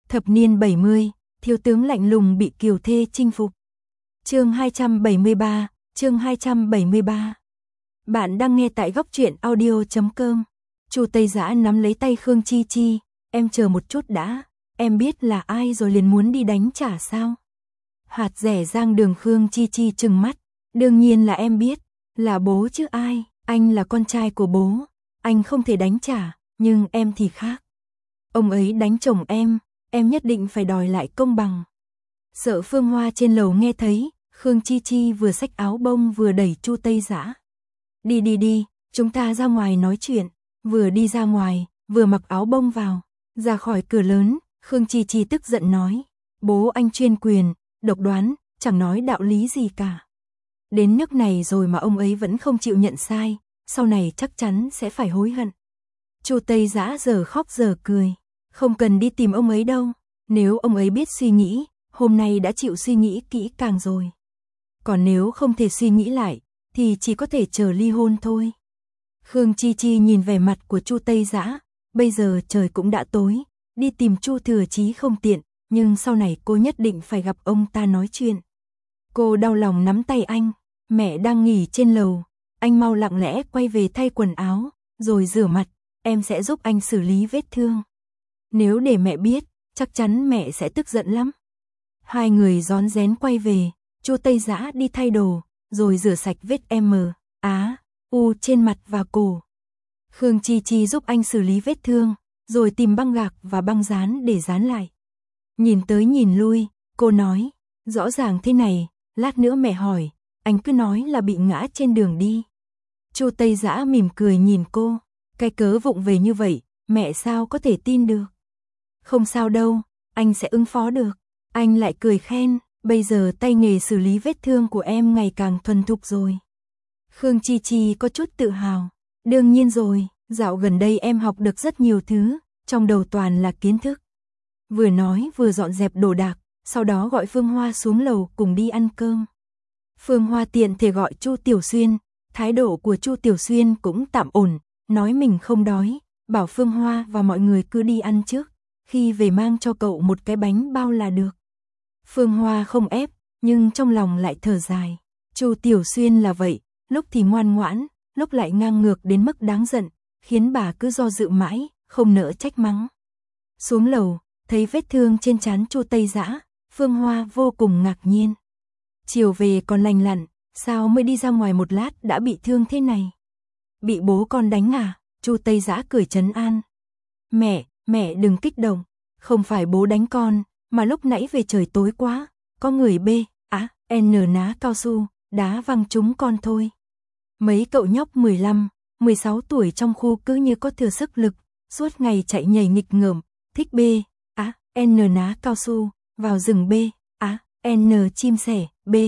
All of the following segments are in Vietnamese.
Thập niên 70, thiếu tướng lạnh lùng bị kiều thê chinh phục. Chương 273, chương 273. Bạn đang nghe tại góc truyện audio.com. Chu Tây Dã nắm lấy tay Khương Chi Chi, em chờ một chút đã, em biết là ai rồi liền muốn đi đánh trả sao? Hạt rẻ Giang Đường. Khương Chi Chi trừng mắt, đương nhiên là em biết, là bố chứ ai, anh là con trai của bố, anh không thể đánh trả, nhưng em thì khác. Ông ấy đánh chồng em nhất định phải đòi lại công bằng. Sợ Phương Hoa trên lầu nghe thấy, Khương Chi Chi vừa xách áo bông vừa đẩy Chu Tây Dã. Đi, chúng ta ra ngoài nói chuyện. Vừa đi ra ngoài, vừa mặc áo bông vào, ra khỏi cửa lớn, Khương Chi Chi tức giận nói, bố anh chuyên quyền, độc đoán, chẳng nói đạo lý gì cả. Đến nước này rồi mà ông ấy vẫn không chịu nhận sai, sau này chắc chắn sẽ phải hối hận. Chu Tây Dã giờ khóc giờ cười, không cần đi tìm ông ấy đâu, nếu ông ấy biết suy nghĩ, hôm nay đã chịu suy nghĩ kỹ càng rồi. Còn nếu không thể suy nghĩ lại, thì chỉ có thể chờ ly hôn thôi. Khương Chi Chi nhìn vẻ mặt của Chu Tây Dã, bây giờ trời cũng đã tối, đi tìm Chu Thừa Chí không tiện, nhưng sau này cô nhất định phải gặp ông ta nói chuyện. Cô đau lòng nắm tay anh, mẹ đang nghỉ trên lầu, anh mau lặng lẽ quay về thay quần áo, rồi rửa mặt, em sẽ giúp anh xử lý vết thương. Nếu để mẹ biết, chắc chắn mẹ sẽ tức giận lắm. Hai người rón rén quay về, Chu Tây Dã đi thay đồ, rồi rửa sạch vết U trên mặt và cổ. Khương Chi Chi giúp anh xử lý vết thương, rồi tìm băng gạc và băng dán để dán lại. Nhìn tới nhìn lui, cô nói, rõ ràng thế này, lát nữa mẹ hỏi, anh cứ nói là bị ngã trên đường đi. Chu Tây Dã mỉm cười nhìn cô, cái cớ vụng về như vậy, mẹ sao có thể tin được. Không sao đâu, anh sẽ ứng phó được. Anh lại cười khen, bây giờ tay nghề xử lý vết thương của em ngày càng thuần thục rồi. Khương Chi Chi có chút tự hào, đương nhiên rồi, dạo gần đây em học được rất nhiều thứ, trong đầu toàn là kiến thức. Vừa nói vừa dọn dẹp đồ đạc, sau đó gọi Phương Hoa xuống lầu cùng đi ăn cơm. Phương Hoa tiện thể gọi Chu Tiểu Xuyên, thái độ của Chu Tiểu Xuyên cũng tạm ổn, nói mình không đói, bảo Phương Hoa và mọi người cứ đi ăn trước, khi về mang cho cậu một cái bánh bao là được. Phương Hoa không ép, nhưng trong lòng lại thở dài. Chu Tiểu Xuyên là vậy, lúc thì ngoan ngoãn, lúc lại ngang ngược đến mức đáng giận, khiến bà cứ do dự mãi, không nỡ trách mắng. Xuống lầu, thấy vết thương trên trán Chu Tây Dã, Phương Hoa vô cùng ngạc nhiên. Chiều về còn lành lặn, sao mới đi ra ngoài một lát đã bị thương thế này? Bị bố con đánh à? Chu Tây Dã cười trấn an. Mẹ đừng kích động, không phải bố đánh con, mà lúc nãy về trời tối quá, có người ná cao su, đá văng trúng con thôi. Mấy cậu nhóc 15, 16 tuổi trong khu cứ như có thừa sức lực, suốt ngày chạy nhảy nghịch ngợm, thích ná cao su, vào rừng chim sẻ,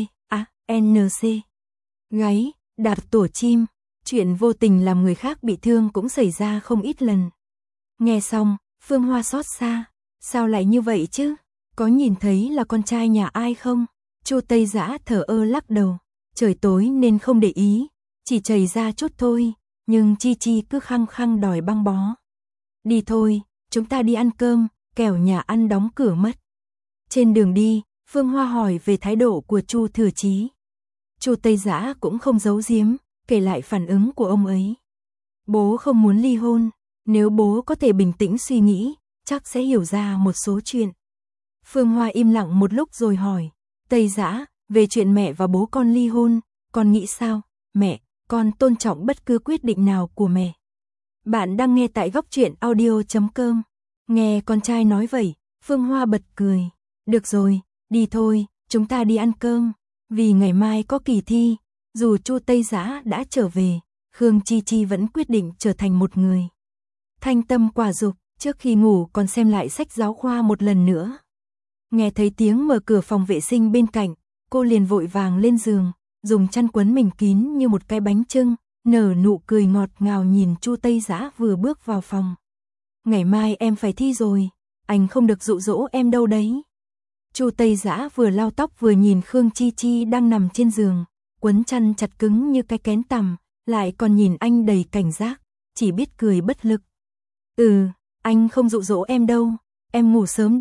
nc. Gáy, đạp tổ chim, chuyện vô tình làm người khác bị thương cũng xảy ra không ít lần. Nghe xong, Phương Hoa xót xa, sao lại như vậy chứ? Có nhìn thấy là con trai nhà ai không? Chu Tây Dã thở ơ lắc đầu, trời tối nên không để ý, chỉ chảy ra chút thôi, nhưng Chi Chi cứ khăng khăng đòi băng bó. Đi thôi, chúng ta đi ăn cơm, kẻo nhà ăn đóng cửa mất. Trên đường đi, Phương Hoa hỏi về thái độ của Chu Thừa Chí. Chu Tây Dã cũng không giấu giếm, kể lại phản ứng của ông ấy. Bố không muốn ly hôn, nếu bố có thể bình tĩnh suy nghĩ, chắc sẽ hiểu ra một số chuyện. Phương Hoa im lặng một lúc rồi hỏi, Tây Dã, về chuyện mẹ và bố con ly hôn, con nghĩ sao? Mẹ, con tôn trọng bất cứ quyết định nào của mẹ. Bạn đang nghe tại góc truyện audio.com. Nghe con trai nói vậy, Phương Hoa bật cười. Được rồi, đi thôi, chúng ta đi ăn cơm. Vì ngày mai có kỳ thi, dù Chu Tây Dã đã trở về, Khương Chi Chi vẫn quyết định trở thành một người thanh tâm quả dục, trước khi ngủ còn xem lại sách giáo khoa một lần nữa. Nghe thấy tiếng mở cửa phòng vệ sinh bên cạnh, cô liền vội vàng lên giường, dùng chăn quấn mình kín như một cái bánh chưng, nở nụ cười ngọt ngào nhìn Chu Tây Dã vừa bước vào phòng. Ngày mai em phải thi rồi, anh không được dụ dỗ em đâu đấy. Chu Tây Dã vừa lau tóc vừa nhìn Khương Chi Chi đang nằm trên giường, quấn chăn chặt cứng như cái kén tằm, lại còn nhìn anh đầy cảnh giác, chỉ biết cười bất lực. Anh không dụ dỗ em đâu, em ngủ sớm đi,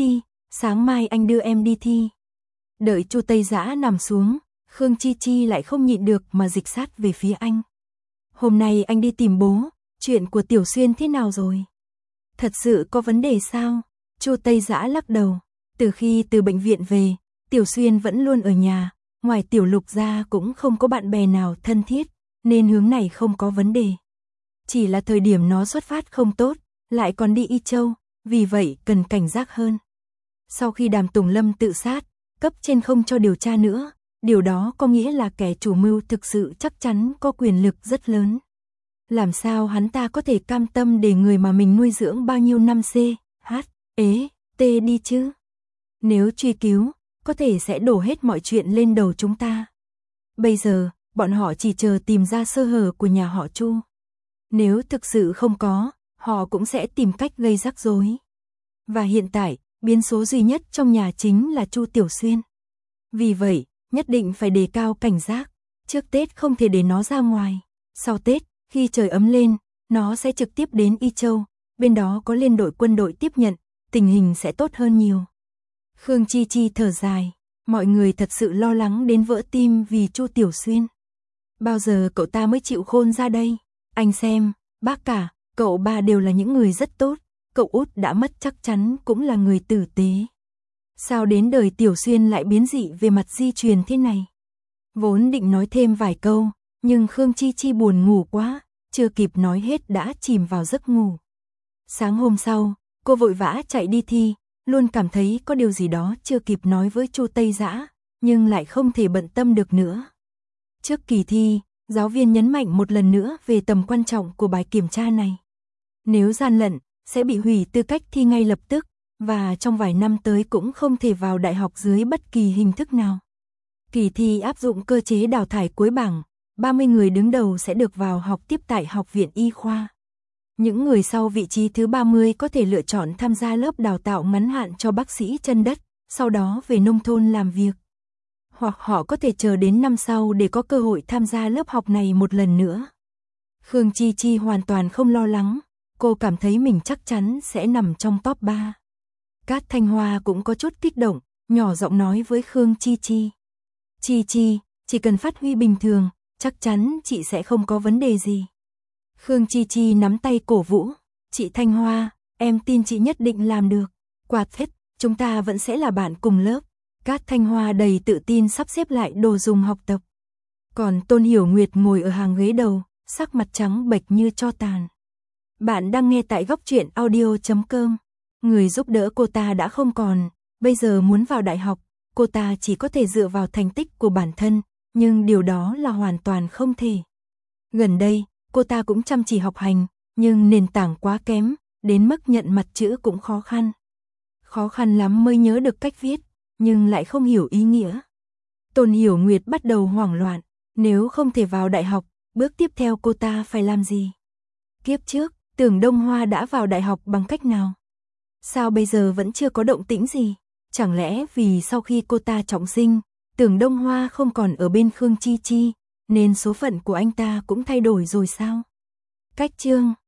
sáng mai anh đưa em đi thi. Đợi Chu Tây Dã nằm xuống, Khương Chi Chi lại không nhịn được mà dịch sát về phía anh. Hôm nay anh đi tìm bố, chuyện của Tiểu Xuyên thế nào rồi? Thật sự có vấn đề sao? Chu Tây Dã lắc đầu, từ khi từ bệnh viện về, Tiểu Xuyên vẫn luôn ở nhà, ngoài Tiểu Lục ra cũng không có bạn bè nào thân thiết, nên hướng này không có vấn đề. Chỉ là thời điểm nó xuất phát không tốt, lại còn đi Y Châu, vì vậy cần cảnh giác hơn. Sau khi Đàm Tùng Lâm tự sát, cấp trên không cho điều tra nữa, điều đó có nghĩa là kẻ chủ mưu thực sự chắc chắn có quyền lực rất lớn. Làm sao hắn ta có thể cam tâm để người mà mình nuôi dưỡng bao nhiêu năm T đi chứ? Nếu truy cứu, có thể sẽ đổ hết mọi chuyện lên đầu chúng ta. Bây giờ, bọn họ chỉ chờ tìm ra sơ hở của nhà họ Chu. Nếu thực sự không có, họ cũng sẽ tìm cách gây rắc rối. Và hiện tại, biến số duy nhất trong nhà chính là Chu Tiểu Xuyên. Vì vậy, nhất định phải đề cao cảnh giác. Trước Tết không thể để nó ra ngoài. Sau Tết, khi trời ấm lên, nó sẽ trực tiếp đến Y Châu. Bên đó có liên đội quân đội tiếp nhận, tình hình sẽ tốt hơn nhiều. Khương Chi Chi thở dài. Mọi người thật sự lo lắng đến vỡ tim vì Chu Tiểu Xuyên. Bao giờ cậu ta mới chịu khôn ra đây? Anh xem, bác cả, cậu ba đều là những người rất tốt. Cậu út đã mất chắc chắn cũng là người tử tế. Sao đến đời Tiểu Xuyên lại biến dị về mặt di truyền thế này? Vốn định nói thêm vài câu, nhưng Khương Chi Chi buồn ngủ quá, chưa kịp nói hết đã chìm vào giấc ngủ. Sáng hôm sau, cô vội vã chạy đi thi, luôn cảm thấy có điều gì đó chưa kịp nói với Chu Tây Dã, nhưng lại không thể bận tâm được nữa. Trước kỳ thi, giáo viên nhấn mạnh một lần nữa về tầm quan trọng của bài kiểm tra này. Nếu gian lận, sẽ bị hủy tư cách thi ngay lập tức, và trong vài năm tới cũng không thể vào đại học dưới bất kỳ hình thức nào. Kỳ thi áp dụng cơ chế đào thải cuối bảng, 30 người đứng đầu sẽ được vào học tiếp tại Học viện Y khoa. Những người sau vị trí thứ 30 có thể lựa chọn tham gia lớp đào tạo ngắn hạn cho bác sĩ chân đất, sau đó về nông thôn làm việc. Hoặc họ có thể chờ đến năm sau để có cơ hội tham gia lớp học này một lần nữa. Khương Chi Chi hoàn toàn không lo lắng, cô cảm thấy mình chắc chắn sẽ nằm trong top 3. Cát Thanh Hoa cũng có chút kích động, nhỏ giọng nói với Khương Chi Chi. Chi Chi, chỉ cần phát huy bình thường, chắc chắn chị sẽ không có vấn đề gì. Khương Chi Chi nắm tay cổ vũ. Chị Thanh Hoa, em tin chị nhất định làm được. Quả thật, chúng ta vẫn sẽ là bạn cùng lớp. Cát Thanh Hoa đầy tự tin sắp xếp lại đồ dùng học tập. Còn Tôn Hiểu Nguyệt ngồi ở hàng ghế đầu, sắc mặt trắng bệch như tro tàn. Bạn đang nghe tại góc truyện audio.com. Người giúp đỡ cô ta đã không còn, bây giờ muốn vào đại học, cô ta chỉ có thể dựa vào thành tích của bản thân, nhưng điều đó là hoàn toàn không thể. Gần đây, cô ta cũng chăm chỉ học hành, nhưng nền tảng quá kém, đến mức nhận mặt chữ cũng khó khăn. Khó khăn lắm mới nhớ được cách viết, nhưng lại không hiểu ý nghĩa. Tôn Hiểu Nguyệt bắt đầu hoảng loạn, nếu không thể vào đại học, bước tiếp theo cô ta phải làm gì? Kiếp trước, Tưởng Đông Hoa đã vào đại học bằng cách nào? Sao bây giờ vẫn chưa có động tĩnh gì? Chẳng lẽ vì sau khi cô ta trọng sinh, Tưởng Đông Hoa không còn ở bên Khương Chi Chi, nên số phận của anh ta cũng thay đổi rồi sao? Cách chương